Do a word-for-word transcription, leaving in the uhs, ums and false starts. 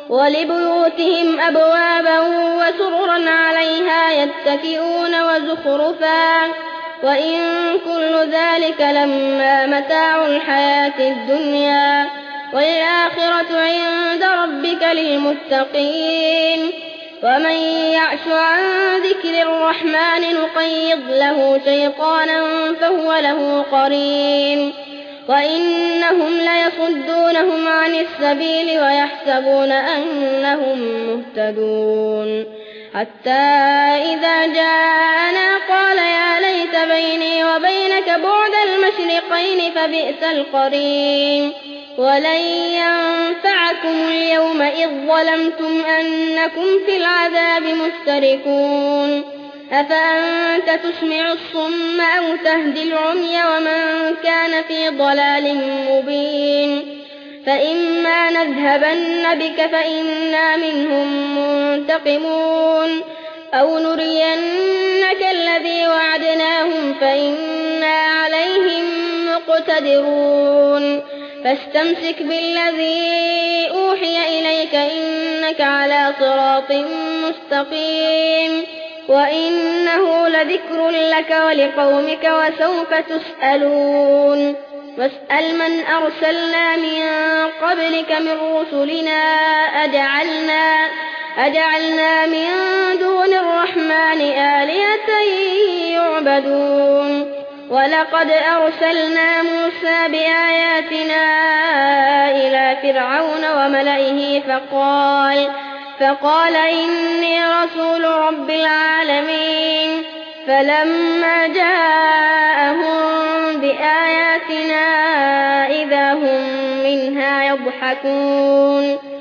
ولبيوتهم أبوابا وسررا عليها يتكئون وزخرفا وإن كل ذلك لما متاع الحياة الدنيا والآخرة عند ربك للمتقين. ومن يعش عن ذكر الرحمن نقيض له شيطانا فهو له قرين وإنهم ليصدونهم عن السبيل ويحسبون أنهم مهتدون حتى إذا جاءنا قال يا ليت بيني وبينك بعد المشرقين فبئس القرين. ولن ينفعكم اليوم إذ ظلمتم أنكم في العذاب مشتركون. أفأنت تسمع الصم أو تهدي العمي ومن كان في ضلال مبين. فإما نذهبن بك فإنا منهم منتقمون أو نرينك الذي وعدناهم فإنا عليهم مقتدرون. فاستمسك بالذي أوحي إليك إنك على صراط مستقيم وإنه لذكر لك ولقومك وسوف تسألون. واسأل من أرسلنا من قبلك من رسلنا أجعلنا, أجعلنا من دون الرحمن آلهة يعبدون. ولقد أرسلنا موسى بآياتنا إلى فرعون وملئه فقال, فقال إني رسول رب العالمين. فلما جاءهم بآياتنا إذا هم منها يضحكون.